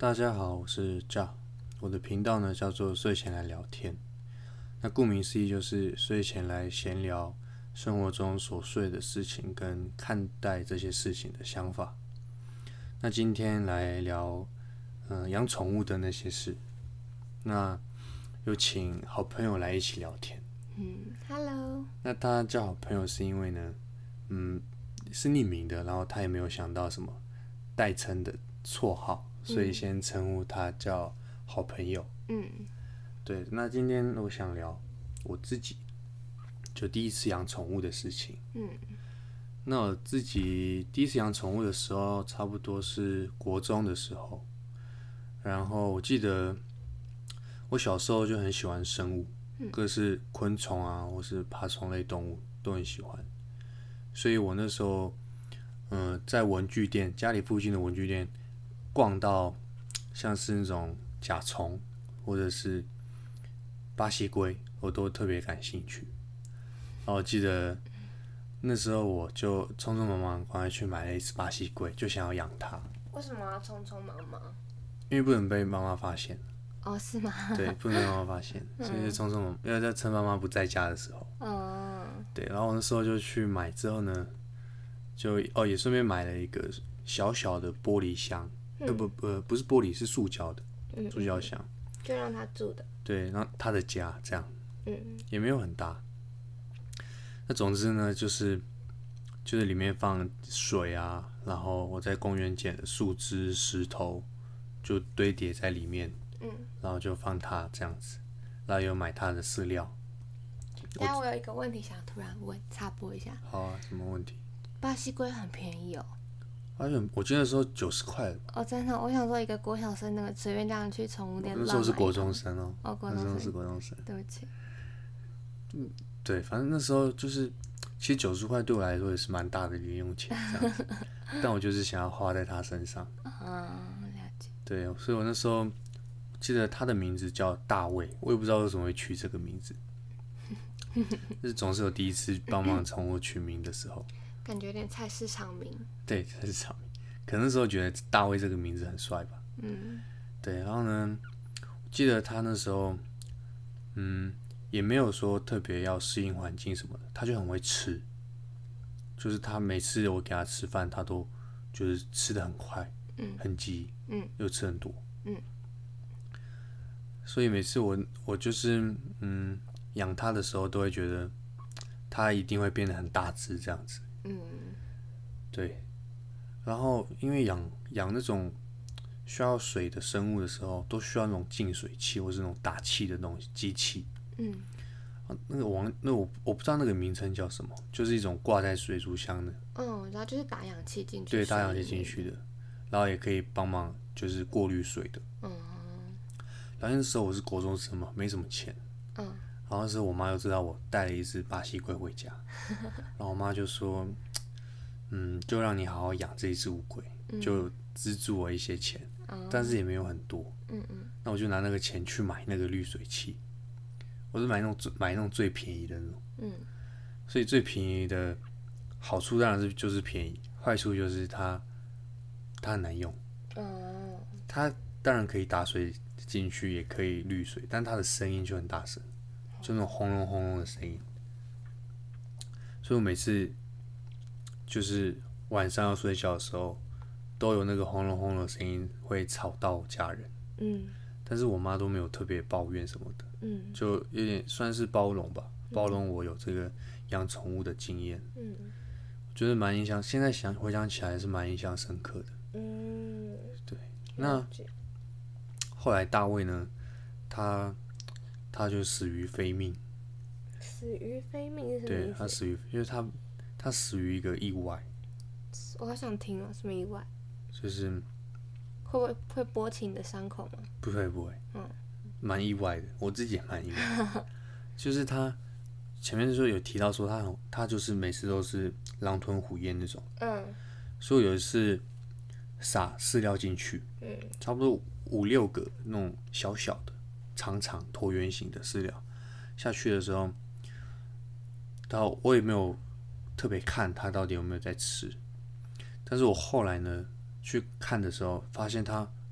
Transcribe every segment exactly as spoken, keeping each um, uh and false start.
大家好，我是 Ja， 我的频道呢叫做睡前来聊天。那顾名思义就是睡前来闲聊生活中琐碎的事情跟看待这些事情的想法。那今天来聊，嗯、呃，养宠物的那些事。那有请好朋友来一起聊天。 嗯，Hello。 那他叫好朋友是因为呢，嗯，是匿名的，然后他也没有想到什么代称的绰号，所以先称呼他叫好朋友。 嗯， 对，那今天我想聊我自己就第一次养宠物的事情。 嗯， 那我自己第一次养宠物的时候，差不多是国中的时候。然后我记得我小时候就很喜欢生物，各式昆虫啊，或是爬虫类动物都很喜欢。所以我那时候，嗯、呃，在文具店，家里附近的文具店逛到像是那种甲虫或者是巴西龟，我都特别感兴趣。然后我记得那时候我就匆匆忙忙赶快去买了一只巴西龟，就想要养它。 为什么要匆匆忙忙？ 因为不能被妈妈发现。 哦，是吗？ 对，不能被妈妈发现，所以就匆匆忙，因为在趁妈妈不在家的时候。 嗯， 对，然后我那时候就去买，之后呢，就哦也顺便买了一个小小的玻璃箱，呃不不不是玻璃，是塑胶的塑胶箱， 就让他住的。 对，然后他的家这样， 嗯， 也没有很大。那总之呢，就是就是里面放水啊，然后我在公园捡的树枝、石头就堆叠在里面， 嗯， 然后就放它这样子，然后有买它的饲料。 等下我有一个问题想突然问，插播一下。 好啊，什么问题？ 巴西龟很便宜哦。 而且我记得那时候九十块了， 哦，真的，我想说一个国小生那个随便这样去宠物店乱买一通。 那时候是国中生哦， 哦，国中生。 那时候是国中生。 对不起。 对，反正那时候就是，其实九十块对我来说也是蛮大的零用钱这样子，但我就是想要花在它身上。 嗯，了解。 对，所以我那时候记得他的名字叫大卫，我也不知道为什么会取这个名字，就是总是有第一次帮忙宠物取名的时候。 感觉有点菜市场名。 对，菜市场名，可能那时候觉得大卫这个名字很帅吧。 嗯。 对，然后呢，记得他那时候，嗯，也没有说特别要适应环境什么的，他就很会吃，就是他每次我给他吃饭，他都就是吃的很快， 嗯， 很急， 嗯， 又吃很多， 嗯， 所以每次我我就是嗯养他的时候，都会觉得他一定会变得很大只这样子， 嗯， 对，然后因为养养那种需要水的生物的时候，都需要那种净水器或是那种打气的那种机器。 嗯， 啊那个网，那我我不知道那个名称叫什么，就是一种挂在水族箱的， 嗯，然后就是打氧气进去。 对，打氧气进去的，然后也可以帮忙就是过滤水的。 嗯， 然后那时候我是国中生嘛，没什么钱。 嗯， 然后那时候我妈又知道我带了一只巴西龟回家，然后我妈就说，嗯，就让你好好养这一只乌龟，就资助我一些钱，但是也没有很多。 嗯嗯， 那我就拿那个钱去买那个滤水器，我是买那种最买那种最便宜的那种。 嗯， 所以最便宜的好处当然是就是便宜，坏处就是它它很难用。 哦， 它当然可以打水进去，也可以滤水，但它的声音就很大声，就那种轰隆轰隆的声音。所以我每次就是晚上要睡觉的时候，都有那个轰隆轰隆的声音会吵到我家人。 嗯， 但是我妈都没有特别抱怨什么的， 嗯， 就有点算是包容吧，包容我有这个养宠物的经验。 嗯， 觉得蛮印象，现在想回想起来是蛮印象深刻的。 嗯， 对，那后来大卫呢，他他就死于非命。 死于非命是什么对， 意思？ 他死于，因为他他死于一个意外， 我好想听哦，什么意外？ 就是会不会会拨起你的伤口吗？ 不会不会， 嗯， 蛮意外的，我自己也蛮意外。就是他前面的时候有提到说他很他就是每次都是狼吞虎咽那种， 嗯， 所以有一次撒饲料进去， 嗯， 差不多五六个那种小小的、长长椭圆形的饲料下去的时候，到我也没有特别看它到底有没有在吃，但是我后来呢去看的时候，发现它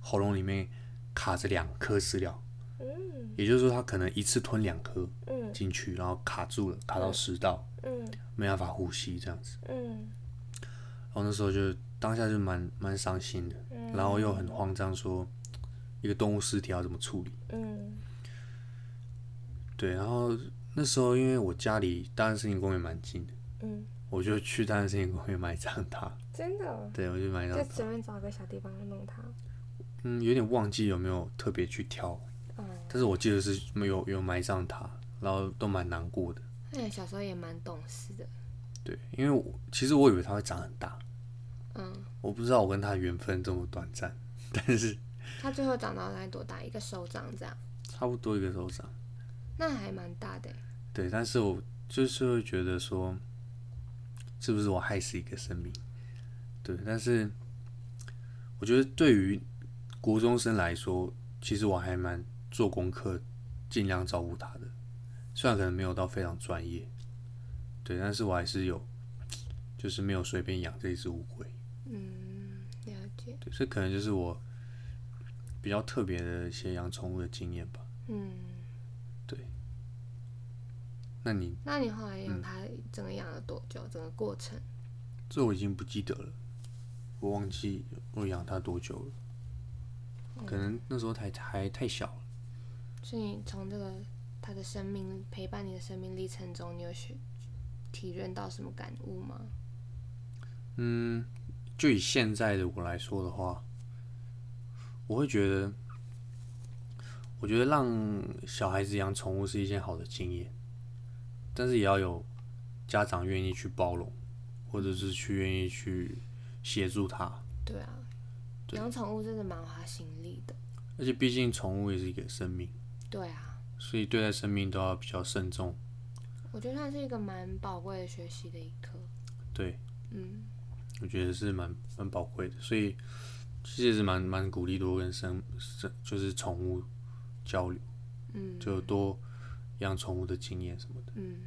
喉咙里面卡着两颗饲料， 嗯， 也就是说它可能一次吞两颗进去，然后卡住了，卡到食道， 嗯， 没办法呼吸这样子。 嗯， 然后那时候就当下就蛮蛮伤心的， 嗯， 然后又很慌张说一个动物尸体要怎么处理。 嗯， 对，然后那时候因为我家离大安森林公园蛮近的， 嗯， 我就去大安森林公园埋葬它。 真的， 对，我就埋葬就它。 随便找个小地方弄它。 嗯，有点忘记有没有特别去挑， 嗯， 但是我记得是没有有埋葬它，然后都蛮难过的。 那你小时候也蛮懂事的。 对，因为我其实我以为它会长很大， 嗯， 我不知道我跟它的缘分这么短暂，但是它最后长到大概多大？一个手掌这样。 差不多一个手掌。 那还蛮大的。 对，但是我就是会觉得说，是不是我害死一个生命？对，但是我觉得对于国中生来说，其实我还蛮做功课，尽量照顾他的。虽然可能没有到非常专业，对，但是我还是有，就是没有随便养这一只乌龟。 嗯，了解。 对，这可能就是我比较特别的一些养宠物的经验吧。 嗯， 对。那你？ 那你后来养它整个养了多久？整个过程？ 这我已经不记得了，我忘记我养它多久了。可能那时候还还太小了。 所以你从这个它的生命陪伴你的生命历程中，你有学体认到什么感悟吗？ 嗯，就以现在的我来说的话，我会觉得，我觉得让小孩子养宠物是一件好的经验，但是也要有家长愿意去包容，或者是去愿意去协助他。 对啊，养宠物真的蛮花心力的。 而且毕竟宠物也是一个生命。 对啊。 所以对待生命都要比较慎重。 我觉得它是一个蛮宝贵的学习的一课。 对。 嗯。 我觉得是蛮蛮宝贵的，所以其实也是蛮蛮鼓励多跟生生就是宠物交流。嗯。就多养宠物的经验什么的。 嗯。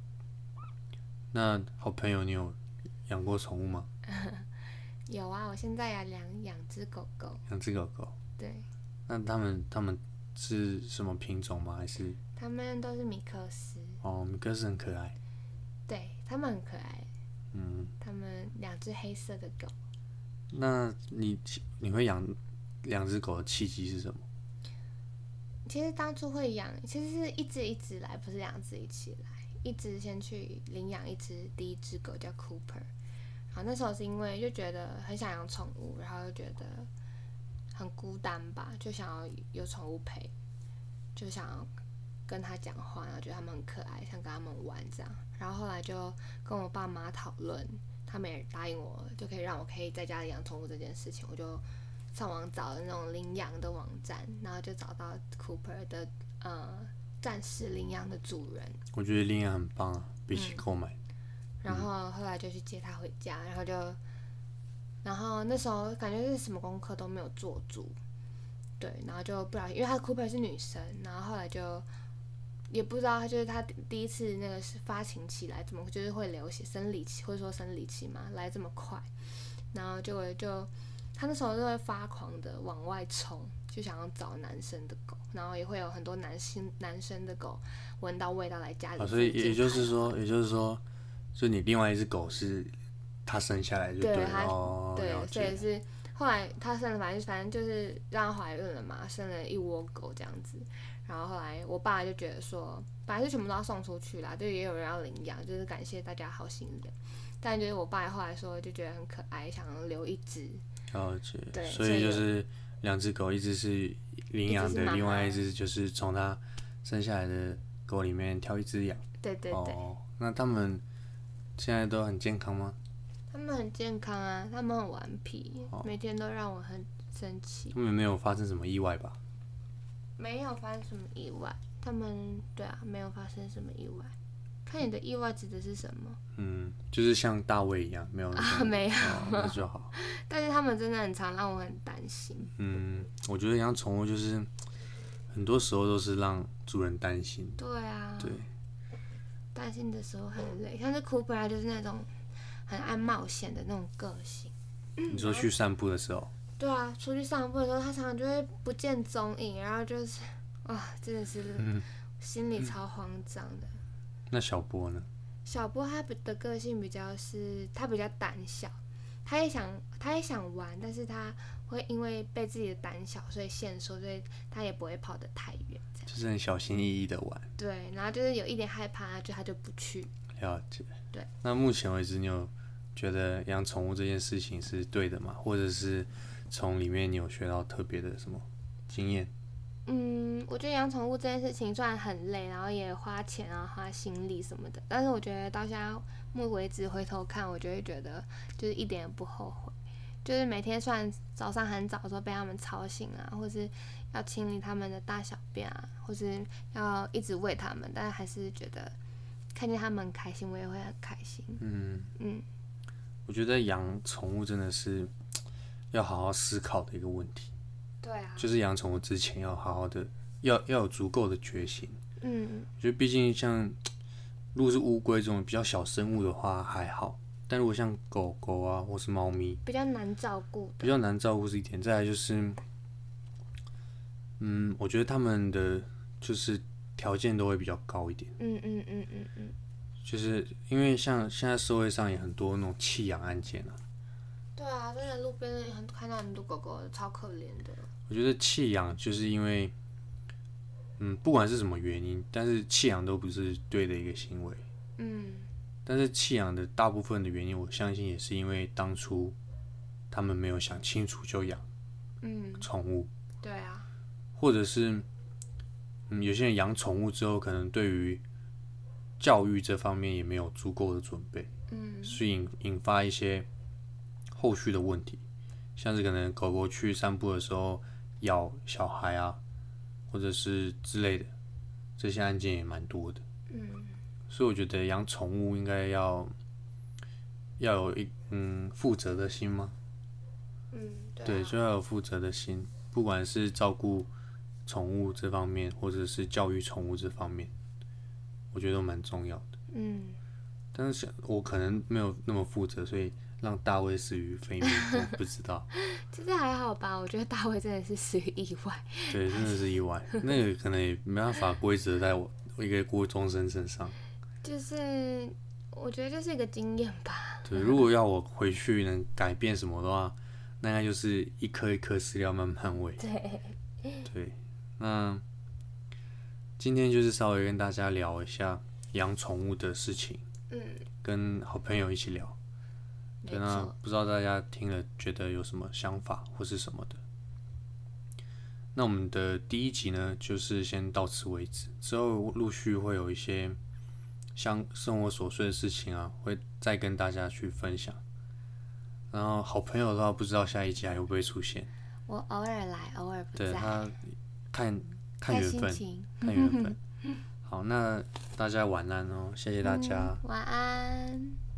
那好朋友，你有养过宠物吗？ 有啊，我现在养养只狗狗。 养只狗狗。 对。 那他们他们是什么品种吗？还是？ 他们都是米克斯。 哦，米克斯很可爱。 对，他们很可爱。 嗯。 他们两只黑色的狗。 那你你会养两只狗的契机是什么？ 其实当初会养，其实是一只一只来，不是两只一起来。一只先去领养一只第一只狗叫 Cooper， 然后那时候是因为就觉得很想养宠物，然后又觉得很孤单吧，就想要有宠物陪，就想要跟他讲话，然后觉得他们很可爱，想跟他们玩这样。然后后来就跟我爸妈讨论，他们也答应我，就可以让我可以在家里养宠物这件事情。我就上网找了那种领养的网站，然后就找到 Cooper 的呃暂时领养的主人。 我觉得领养很棒啊，比起购买。 嗯。然后后来就去接他回家，然后就，然后那时候感觉是什么功课都没有做足，对，然后就不小心，因为他的 Cooper 是女生，然后后来就也不知道，就是他第一次那个发情期来怎么就是会流血，生理期或者说生理期嘛来这么快，然后结果就他那时候就会发狂的往外冲，就想要找男生的狗，然后也会有很多男性男生的狗闻到味道来家里、 啊。所以也就是说，也就是说，就你另外一只狗是他生下来就对了。哦， 对，所以是后来他生了，反正反正就是让她怀孕了嘛，生了一窝狗这样子。然后后来我爸就觉得说，本来是全部都要送出去啦，就也有人要领养，就是感谢大家好心人。但就是我爸后来说，就觉得很可爱，想留一只。 了解。 对， 所以就是两只狗，一只是领养的， 妈妈另外一只就是从他生下来的狗里面挑一只养。 对对对。 哦，那他们现在都很健康吗？ 他们很健康啊，他们很顽皮， 哦、 每天都让我很生气。 他们没有发生什么意外吧？ 没有发生什么意外，他们对啊，没有发生什么意外。看你的意外指的是什么？ 嗯，就是像大卫一样，没有啊，没有、 哦，那就好。 但是他们真的很常让我很担心。 嗯，我觉得养宠物就是很多时候都是让主人担心。 对啊。 对。 担心的时候很累，像是 Cooper 他就是那种很爱冒险的那种个性。 你说去散步的时候？ 对啊，出去散步的时候，它常常就会不见踪影，然后就是啊，真的是心里超慌张的。嗯、 那小波呢？ 小波他的个性比较是，他比较胆小，他也想他也想玩，但是他会因为被自己的胆小，所以限缩，所以他也不会跑得太远， 就是很小心翼翼的玩。 对，然后就是有一点害怕，就他就不去。 了解。 对。 那目前为止，你有觉得养宠物这件事情是对的吗？或者是从里面你有学到特别的什么经验？ 嗯，我觉得养宠物这件事情虽然很累，然后也花钱啊、花心力什么的，但是我觉得到现在目为止回头看，我就会觉得就是一点也不后悔。就是每天虽然早上很早的时候被他们吵醒啊，或是要清理他们的大小便啊，或是要一直喂他们，但是还是觉得看见他们很开心，我也会很开心。嗯嗯， 我觉得养宠物真的是要好好思考的一个问题。 对啊， 就是养宠物之前要好好的，要要有足够的决心。 嗯， 我觉得毕竟像如果是乌龟这种比较小生物的话还好，但如果像狗狗啊或是猫咪， 比较难照顾， 比较难照顾是一点。再来就是，嗯，我觉得他们的就是条件都会比较高一点。 嗯嗯嗯嗯嗯， 就是因为像现在社会上也很多那种弃养案件啊。 对啊，真的路边很看到很多狗狗超可怜的。 我觉得弃养就是因为，嗯，不管是什么原因，但是弃养都不是对的一个行为。 嗯。 但是弃养的大部分的原因，我相信也是因为当初他们没有想清楚就养，嗯，宠物。 对啊。 或者是，嗯，有些人养宠物之后，可能对于教育这方面也没有足够的准备，嗯，所以引引发一些后续的问题，像是可能狗狗去散步的时候咬小孩啊，或者是之类的，这些案件也蛮多的。嗯，所以我觉得养宠物应该要要有一嗯负责的心吗？ 嗯，对啊， 对，就要有负责的心，不管是照顾宠物这方面，或者是教育宠物这方面，我觉得都蛮重要的。嗯，但是我可能没有那么负责，所以让大卫死于非命，我不知道。 其实还好吧，我觉得大卫真的是死于意外。 对，真的是意外，那个可能也没办法归责在我一个国中生身上。 就是我觉得就是一个经验吧。 对，如果要我回去能改变什么的话，那应该就是一颗一颗饲料慢慢喂。 对。 对，那今天就是稍微跟大家聊一下养宠物的事情，嗯，跟好朋友一起聊。对，那不知道大家听了觉得有什么想法或是什么的。那我们的第一集呢，就是先到此为止，之后陆续会有一些像生活琐碎的事情啊，会再跟大家去分享。然后好朋友的话，不知道下一集还会不会出现。 我偶尔来，偶尔不在。 对，他看看缘分，看缘分。好，那大家晚安哦，谢谢大家。 嗯、晚安。